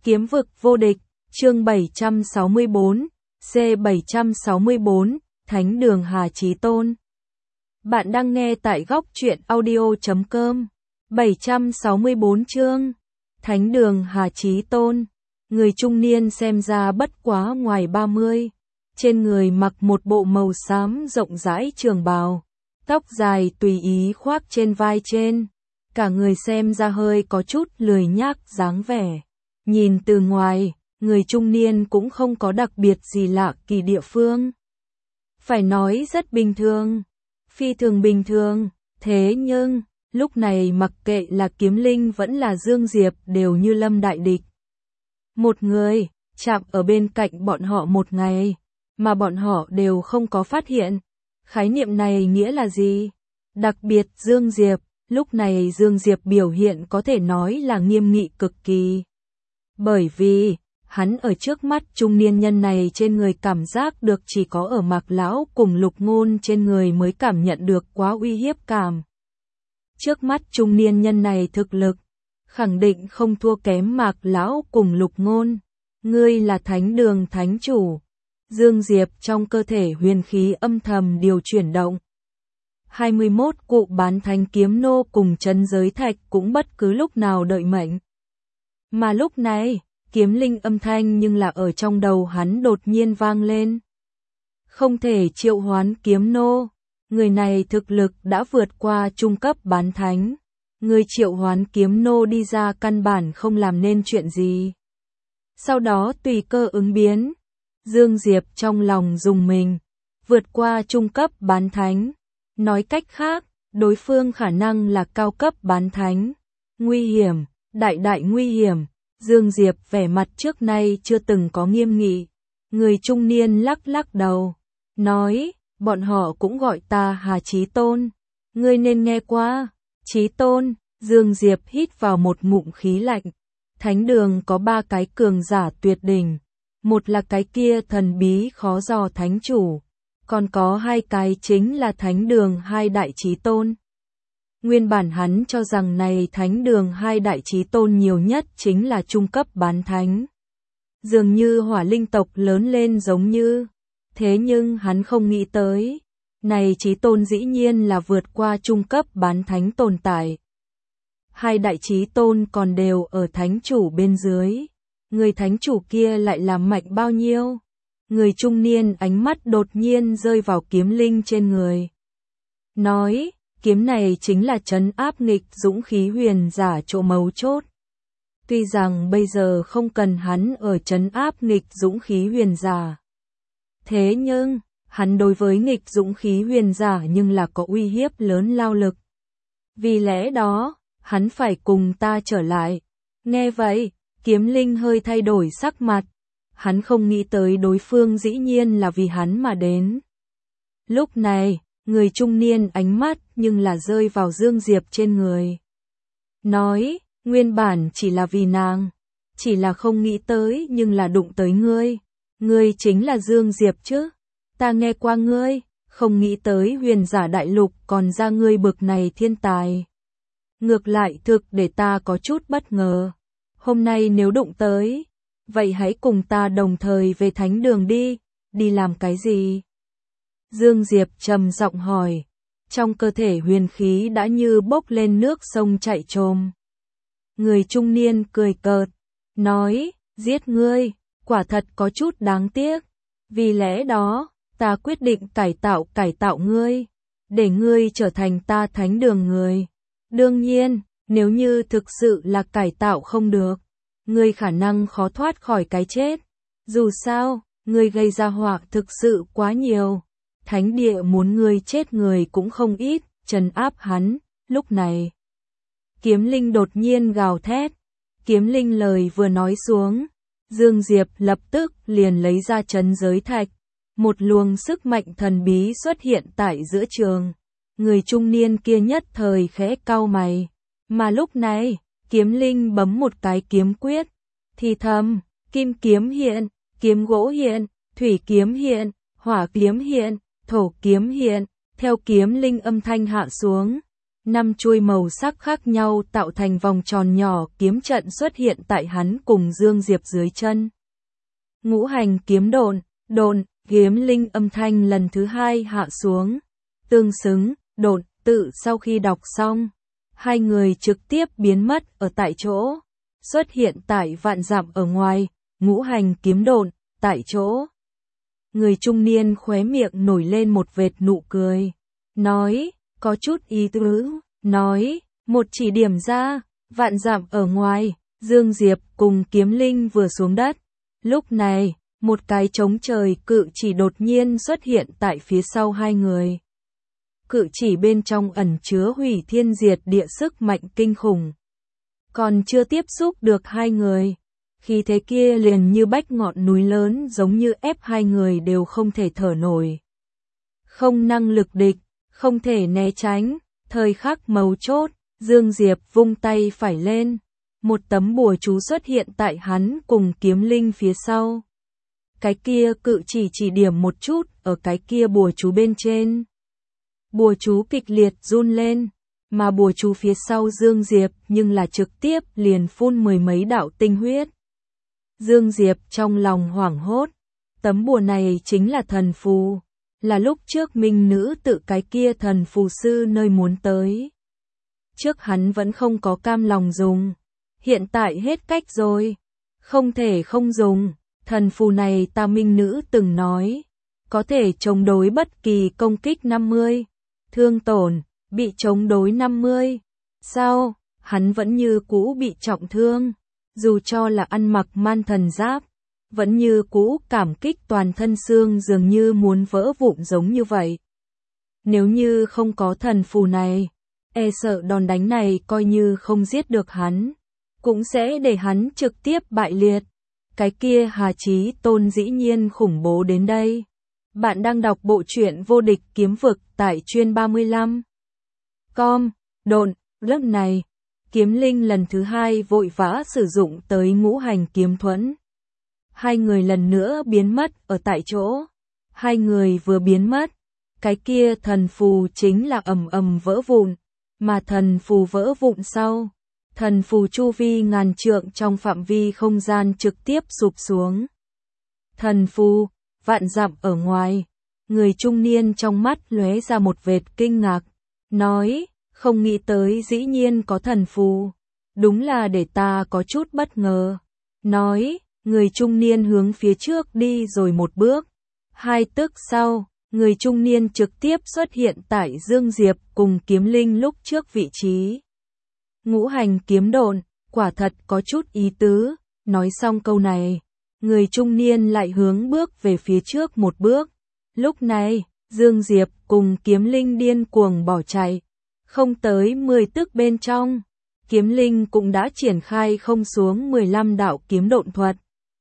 Kiếm vực vô địch, chương 764, C764, Thánh đường Hà Chí Tôn. Bạn đang nghe tại góc truyện audio.com. 764 chương, Thánh đường Hà Chí Tôn. Người trung niên xem ra bất quá ngoài 30. Trên người mặc một bộ màu xám rộng rãi trường bào. Tóc dài tùy ý khoác trên vai trên. Cả người xem ra hơi có chút lười nhác dáng vẻ. Nhìn từ ngoài, người trung niên cũng không có đặc biệt gì lạ kỳ địa phương. Phải nói rất bình thường, phi thường bình thường, thế nhưng, lúc này mặc kệ là Kiếm Linh vẫn là Dương Diệp đều như lâm đại địch. Một người, chạm ở bên cạnh bọn họ một ngày, mà bọn họ đều không có phát hiện. Khái niệm này nghĩa là gì? Đặc biệt Dương Diệp, lúc này Dương Diệp biểu hiện có thể nói là nghiêm nghị cực kỳ. Bởi vì, hắn ở trước mắt trung niên nhân này trên người cảm giác được chỉ có ở Mạc Lão cùng Lục Ngôn trên người mới cảm nhận được quá uy hiếp cảm. Trước mắt trung niên nhân này thực lực, khẳng định không thua kém Mạc Lão cùng Lục Ngôn. Ngươi là Thánh đường thánh chủ. Dương Diệp trong cơ thể huyền khí âm thầm điều chuyển động. 21 cụ bán thánh kiếm nô cùng chân giới thạch cũng bất cứ lúc nào đợi mệnh. Mà lúc này, Kiếm Linh âm thanh nhưng là ở trong đầu hắn đột nhiên vang lên. Không thể triệu hoán kiếm nô, người này thực lực đã vượt qua trung cấp bán thánh. Người triệu hoán kiếm nô đi ra căn bản không làm nên chuyện gì. Sau đó tùy cơ ứng biến, Dương Diệp trong lòng rùng mình, vượt qua trung cấp bán thánh. Nói cách khác, đối phương khả năng là cao cấp bán thánh. Nguy hiểm, đại nguy hiểm. Dương Diệp vẻ mặt trước nay chưa từng có nghiêm nghị. Người trung niên lắc lắc đầu, nói, bọn họ cũng gọi ta Hà Chí Tôn. Ngươi nên nghe qua. Chí Tôn, Dương Diệp hít vào một ngụm khí lạnh. Thánh đường có 3 cái cường giả tuyệt đỉnh. Một là cái kia thần bí khó dò thánh chủ. Còn có 2 cái chính là Thánh đường 2 đại chí tôn. Nguyên bản hắn cho rằng này Thánh đường 2 đại chí tôn nhiều nhất chính là trung cấp bán thánh. Dường như hỏa linh tộc lớn lên giống như. Thế nhưng hắn không nghĩ tới. Này chí tôn dĩ nhiên là vượt qua trung cấp bán thánh tồn tại. 2 đại chí tôn còn đều ở thánh chủ bên dưới. Người thánh chủ kia lại làm mạnh bao nhiêu? Người trung niên ánh mắt đột nhiên rơi vào Kiếm Linh trên người. Nói, kiếm này chính là trấn áp nghịch dũng khí huyền giả chỗ mấu chốt. Tuy rằng bây giờ không cần hắn ở trấn áp nghịch dũng khí huyền giả. Thế nhưng, hắn đối với nghịch dũng khí huyền giả nhưng là có uy hiếp lớn lao lực. Vì lẽ đó, hắn phải cùng ta trở lại. Nghe vậy, Kiếm Linh hơi thay đổi sắc mặt. Hắn không nghĩ tới đối phương dĩ nhiên là vì hắn mà đến. Lúc này, người trung niên ánh mắt nhưng là rơi vào Dương Diệp trên người. Nói, nguyên bản chỉ là vì nàng. Chỉ là không nghĩ tới nhưng là đụng tới ngươi. Ngươi chính là Dương Diệp chứ. Ta nghe qua ngươi, không nghĩ tới huyền giả đại lục còn ra ngươi bực này thiên tài. Ngược lại thực để ta có chút bất ngờ. Hôm nay nếu đụng tới, vậy hãy cùng ta đồng thời về thánh đường đi. Đi làm cái gì? Dương Diệp trầm giọng hỏi. Trong cơ thể huyền khí đã như bốc lên nước sông chảy trồm. Người trung niên cười cợt, nói, giết ngươi, quả thật có chút đáng tiếc. Vì lẽ đó, ta quyết định cải tạo ngươi, để ngươi trở thành ta thánh đường người. Đương nhiên, nếu như thực sự là cải tạo không được, ngươi khả năng khó thoát khỏi cái chết. Dù sao, ngươi gây ra họa thực sự quá nhiều. Thánh địa muốn ngươi chết người cũng không ít, trấn áp hắn. Lúc này, Kiếm Linh đột nhiên gào thét. Kiếm Linh lời vừa nói xuống, Dương Diệp lập tức liền lấy ra trấn giới thạch. Một luồng sức mạnh thần bí xuất hiện tại giữa trường. Người trung niên kia nhất thời khẽ cau mày. Mà lúc này, Kiếm Linh bấm một cái kiếm quyết. Thì thầm, kim kiếm hiện, kiếm gỗ hiện, thủy kiếm hiện, hỏa kiếm hiện, thổ kiếm hiện. Theo Kiếm Linh âm thanh hạ xuống, 5 chuôi màu sắc khác nhau tạo thành vòng tròn nhỏ kiếm trận xuất hiện tại hắn cùng Dương Diệp dưới chân. Ngũ hành kiếm độn, độn, kiếm linh âm thanh lần thứ 2 hạ xuống. Tương xứng, độn, tự sau khi đọc xong, hai người trực tiếp biến mất ở tại chỗ, xuất hiện tại vạn dặm ở ngoài, ngũ hành kiếm độn, tại chỗ. Người trung niên khóe miệng nổi lên một vệt nụ cười, nói, có chút ý tứ, nói, một chỉ điểm ra, vạn dặm ở ngoài, Dương Diệp cùng kiếm linh vừa xuống đất. Lúc này, một cái trống trời cự chỉ đột nhiên xuất hiện tại phía sau hai người. Cự chỉ bên trong ẩn chứa hủy thiên diệt địa sức mạnh kinh khủng. Còn chưa tiếp xúc được hai người, khí thế kia liền như bách ngọn núi lớn giống như ép hai người đều không thể thở nổi. Không năng lực địch, không thể né tránh, thời khắc mấu chốt, Dương Diệp vung tay phải lên. Một tấm bùa chú xuất hiện tại hắn cùng kiếm linh phía sau. Cái kia cự chỉ điểm một chút ở cái kia bùa chú bên trên. Bùa chú kịch liệt run lên, mà bùa chú phía sau Dương Diệp nhưng là trực tiếp liền phun mười mấy đạo tinh huyết. Dương Diệp trong lòng hoảng hốt, tấm bùa này chính là thần phù, là lúc trước minh nữ tự cái kia thần phù sư nơi muốn tới. Trước hắn vẫn không có cam lòng dùng, hiện tại hết cách rồi, không thể không dùng. Thần phù này ta minh nữ từng nói, có thể chống đối bất kỳ công kích 50, thương tổn, bị chống đối 50. Sao, hắn vẫn như cũ bị trọng thương, dù cho là ăn mặc man thần giáp, vẫn như cũ cảm kích toàn thân xương dường như muốn vỡ vụn giống như vậy. Nếu như không có thần phù này, e sợ đòn đánh này coi như không giết được hắn, cũng sẽ để hắn trực tiếp bại liệt. Cái kia Hà Chí Tôn dĩ nhiên khủng bố đến đây. Bạn đang đọc bộ truyện Vô Địch Kiếm Vực tại chuyên 35. Com, độn, lớp này. Kiếm linh lần thứ 2 vội vã sử dụng tới ngũ hành kiếm thuẫn. Hai người lần nữa biến mất ở tại chỗ. Hai người vừa biến mất, cái kia thần phù chính là ầm ầm vỡ vụn, mà thần phù vỡ vụn sau. Thần phù chu vi ngàn trượng trong phạm vi không gian trực tiếp sụp xuống. Thần phù, vạn dặm ở ngoài, người trung niên trong mắt lóe ra một vệt kinh ngạc, nói, không nghĩ tới dĩ nhiên có thần phù, đúng là để ta có chút bất ngờ. Nói, người trung niên hướng phía trước đi rồi một bước, 2 tức sau, người trung niên trực tiếp xuất hiện tại Dương Diệp cùng kiếm linh lúc trước vị trí. Ngũ hành kiếm độn, quả thật có chút ý tứ, nói xong câu này, người trung niên lại hướng bước về phía trước một bước. Lúc này, Dương Diệp cùng kiếm linh điên cuồng bỏ chạy, không tới 10 tức bên trong, kiếm linh cũng đã triển khai không xuống 15 đạo kiếm độn thuật.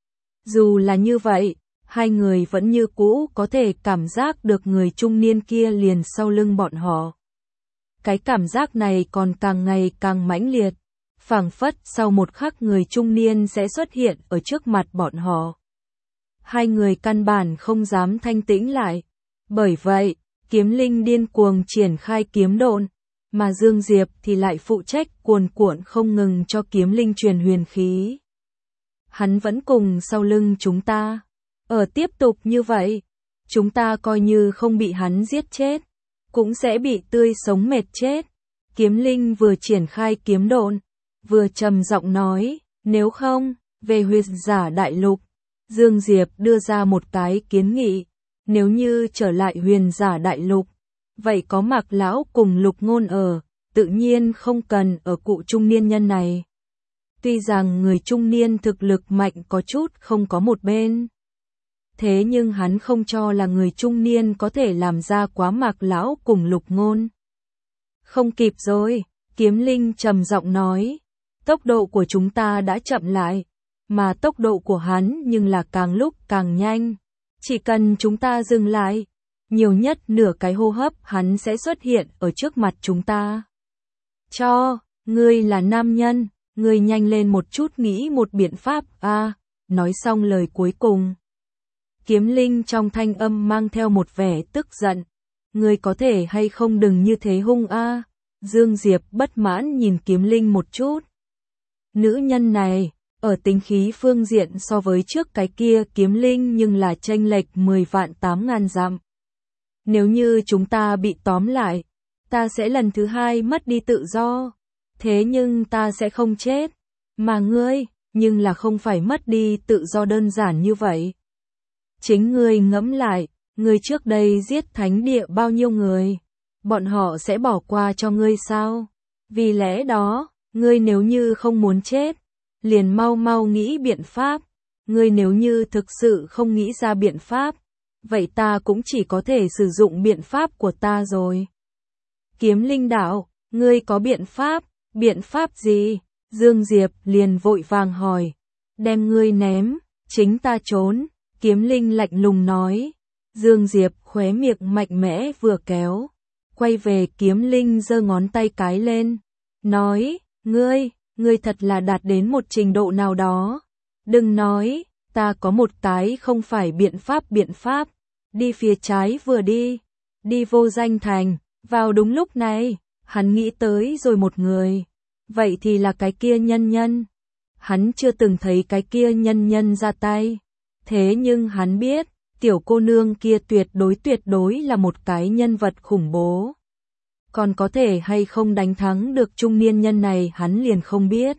Dù là như vậy, hai người vẫn như cũ có thể cảm giác được người trung niên kia liền sau lưng bọn họ. Cái cảm giác này còn càng ngày càng mãnh liệt, phảng phất sau một khắc người trung niên sẽ xuất hiện ở trước mặt bọn họ. Hai người căn bản không dám thanh tĩnh lại, bởi vậy, kiếm linh điên cuồng triển khai kiếm độn, mà Dương Diệp thì lại phụ trách cuồn cuộn không ngừng cho kiếm linh truyền huyền khí. Hắn vẫn cùng sau lưng chúng ta, ở tiếp tục như vậy, chúng ta coi như không bị hắn giết chết, cũng sẽ bị tươi sống mệt chết. Kiếm linh vừa triển khai kiếm độn, vừa trầm giọng nói, nếu không, về huyết giả đại lục. Dương Diệp đưa ra một cái kiến nghị, nếu như trở lại huyền giả đại lục, vậy có Mạc lão cùng Lục Ngôn ở, tự nhiên không cần ở cụ trung niên nhân này. Tuy rằng người trung niên thực lực mạnh có chút không có một bên, thế nhưng hắn không cho là người trung niên có thể làm ra quá Mạc lão cùng Lục Ngôn. Không kịp rồi, kiếm linh trầm giọng nói, tốc độ của chúng ta đã chậm lại, mà tốc độ của hắn nhưng là càng lúc càng nhanh. Chỉ cần chúng ta dừng lại, nhiều nhất nửa cái hô hấp hắn sẽ xuất hiện ở trước mặt chúng ta. Ngươi là nam nhân, ngươi nhanh lên một chút nghĩ một biện pháp a. Nói xong lời cuối cùng, kiếm linh trong thanh âm mang theo một vẻ tức giận. Ngươi có thể hay không đừng như thế hung a. Dương Diệp bất mãn nhìn Kiếm Linh một chút. Nữ nhân này, ở tính khí phương diện so với trước cái kia Kiếm Linh nhưng là chênh lệch 10 vạn 8 ngàn dặm. Nếu như chúng ta bị tóm lại, ta sẽ lần thứ hai mất đi tự do. Thế nhưng ta sẽ không chết. Mà ngươi, nhưng là không phải mất đi tự do đơn giản như vậy. Chính ngươi ngẫm lại, ngươi trước đây giết thánh địa bao nhiêu người? Bọn họ sẽ bỏ qua cho ngươi sao? Vì lẽ đó, ngươi nếu như không muốn chết, liền mau mau nghĩ biện pháp. Ngươi nếu như thực sự không nghĩ ra biện pháp, vậy ta cũng chỉ có thể sử dụng biện pháp của ta rồi. Kiếm Linh đạo, ngươi có biện pháp gì? Dương Diệp liền vội vàng hỏi, đem ngươi ném, chính ta trốn. Kiếm Linh lạnh lùng nói. Dương Diệp khóe miệng mạnh mẽ vừa kéo, quay về Kiếm Linh giơ ngón tay cái lên, nói, ngươi thật là đạt đến một trình độ nào đó. Đừng nói, ta có một cái không phải biện pháp, đi phía trái vừa đi Vô Danh Thành. Vào đúng lúc này, hắn nghĩ tới rồi một người, vậy thì là cái kia nhân nhân. Hắn chưa từng thấy cái kia nhân nhân ra tay, thế nhưng hắn biết, tiểu cô nương kia tuyệt đối là một cái nhân vật khủng bố. Còn có thể hay không đánh thắng được trung niên nhân này hắn liền không biết.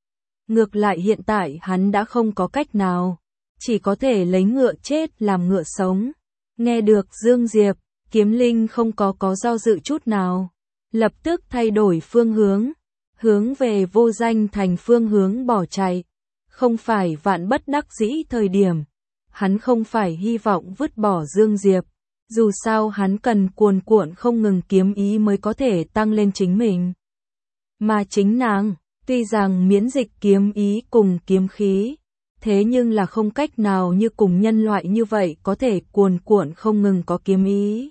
Ngược lại hiện tại hắn đã không có cách nào, chỉ có thể lấy ngựa chết làm ngựa sống. Nghe được Dương Diệp, Kiếm Linh không có do dự chút nào, lập tức thay đổi phương hướng về Vô Danh Thành phương hướng bỏ chạy. Không phải vạn bất đắc dĩ thời điểm, hắn không phải hy vọng vứt bỏ Dương Diệp, dù sao hắn cần cuồn cuộn không ngừng kiếm ý mới có thể tăng lên chính mình. Mà chính nàng, tuy rằng miễn dịch kiếm ý cùng kiếm khí, thế nhưng là không cách nào như cùng nhân loại như vậy có thể cuồn cuộn không ngừng có kiếm ý.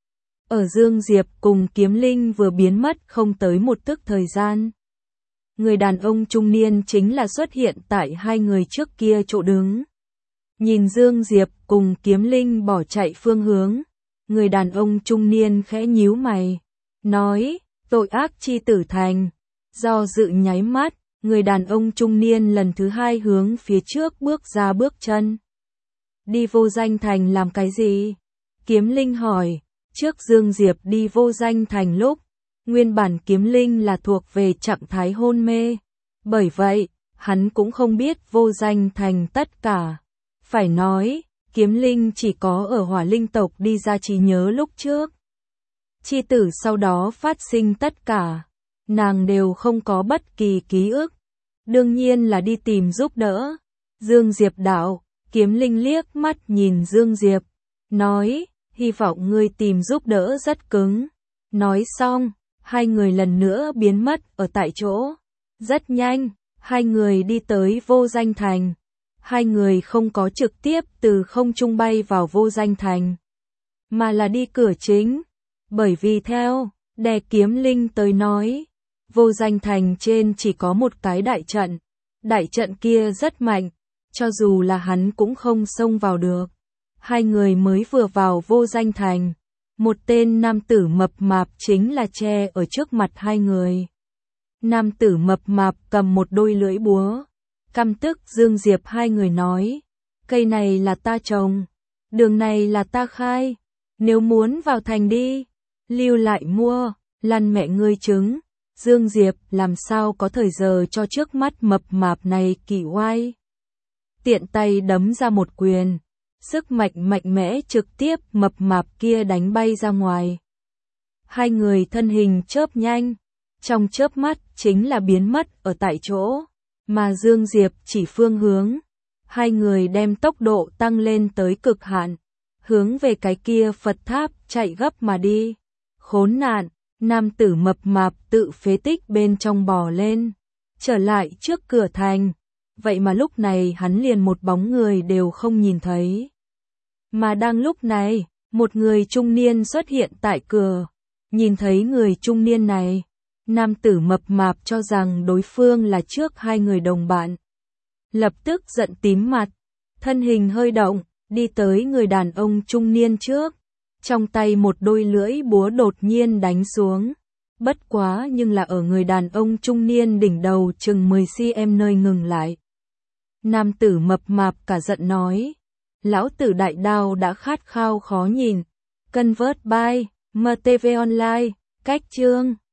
Ở Dương Diệp cùng Kiếm Linh vừa biến mất không tới một tức thời gian, người đàn ông trung niên chính là xuất hiện tại hai người trước kia chỗ đứng. Nhìn Dương Diệp cùng Kiếm Linh bỏ chạy phương hướng, người đàn ông trung niên khẽ nhíu mày, nói, tội ác chi tử thành. Do dự nháy mắt, người đàn ông trung niên lần thứ hai hướng phía trước bước ra bước chân. Đi Vô Danh Thành làm cái gì? Kiếm Linh hỏi. Trước Dương Diệp đi Vô Danh Thành lúc, nguyên bản Kiếm Linh là thuộc về trạng thái hôn mê. Bởi vậy, hắn cũng không biết Vô Danh Thành tất cả. Phải nói, Kiếm Linh chỉ có ở Hỏa Linh tộc đi ra trí nhớ lúc trước. Chi tử sau đó phát sinh tất cả, nàng đều không có bất kỳ ký ức. Đương nhiên là đi tìm giúp đỡ. Dương Diệp đạo, Kiếm Linh liếc mắt nhìn Dương Diệp, nói, hy vọng ngươi tìm giúp đỡ rất cứng. Nói xong, hai người lần nữa biến mất ở tại chỗ. Rất nhanh, hai người đi tới Vô Danh Thành. Hai người không có trực tiếp từ không trung bay vào Vô Danh Thành, mà là đi cửa chính. Bởi vì theo Đè Kiếm Linh tới nói, Vô Danh Thành trên chỉ có một cái đại trận. Đại trận kia rất mạnh, cho dù là hắn cũng không xông vào được. Hai người mới vừa vào Vô Danh Thành, một tên nam tử mập mạp chính là che ở trước mặt hai người. Nam tử mập mạp cầm một đôi lưỡi búa. Căm tức Dương Diệp hai người nói, cây này là ta trồng, đường này là ta khai, nếu muốn vào thành đi, lưu lại mua, lăn mẹ ngươi trứng. Dương Diệp làm sao có thời giờ cho trước mắt mập mạp này kỳ oai. Tiện tay đấm ra một quyền, sức mạnh mẽ trực tiếp mập mạp kia đánh bay ra ngoài. Hai người thân hình chớp nhanh, trong chớp mắt chính là biến mất ở tại chỗ. Mà Dương Diệp chỉ phương hướng, hai người đem tốc độ tăng lên tới cực hạn, hướng về cái kia Phật tháp chạy gấp mà đi. Khốn nạn, nam tử mập mạp tự phế tích bên trong bò lên, trở lại trước cửa thành. Vậy mà lúc này hắn liền một bóng người đều không nhìn thấy. Mà đang lúc này, một người trung niên xuất hiện tại cửa. Nhìn thấy người trung niên này, nam tử mập mạp cho rằng đối phương là trước hai người đồng bạn. Lập tức giận tím mặt, thân hình hơi động, đi tới người đàn ông trung niên trước. Trong tay một đôi lưỡi búa đột nhiên đánh xuống. Bất quá nhưng là ở người đàn ông trung niên đỉnh đầu chừng 10 cm nơi ngừng lại. Nam tử mập mạp cả giận nói, lão tử đại đao đã khát khao khó nhìn. Convert by MTV Online, cách chương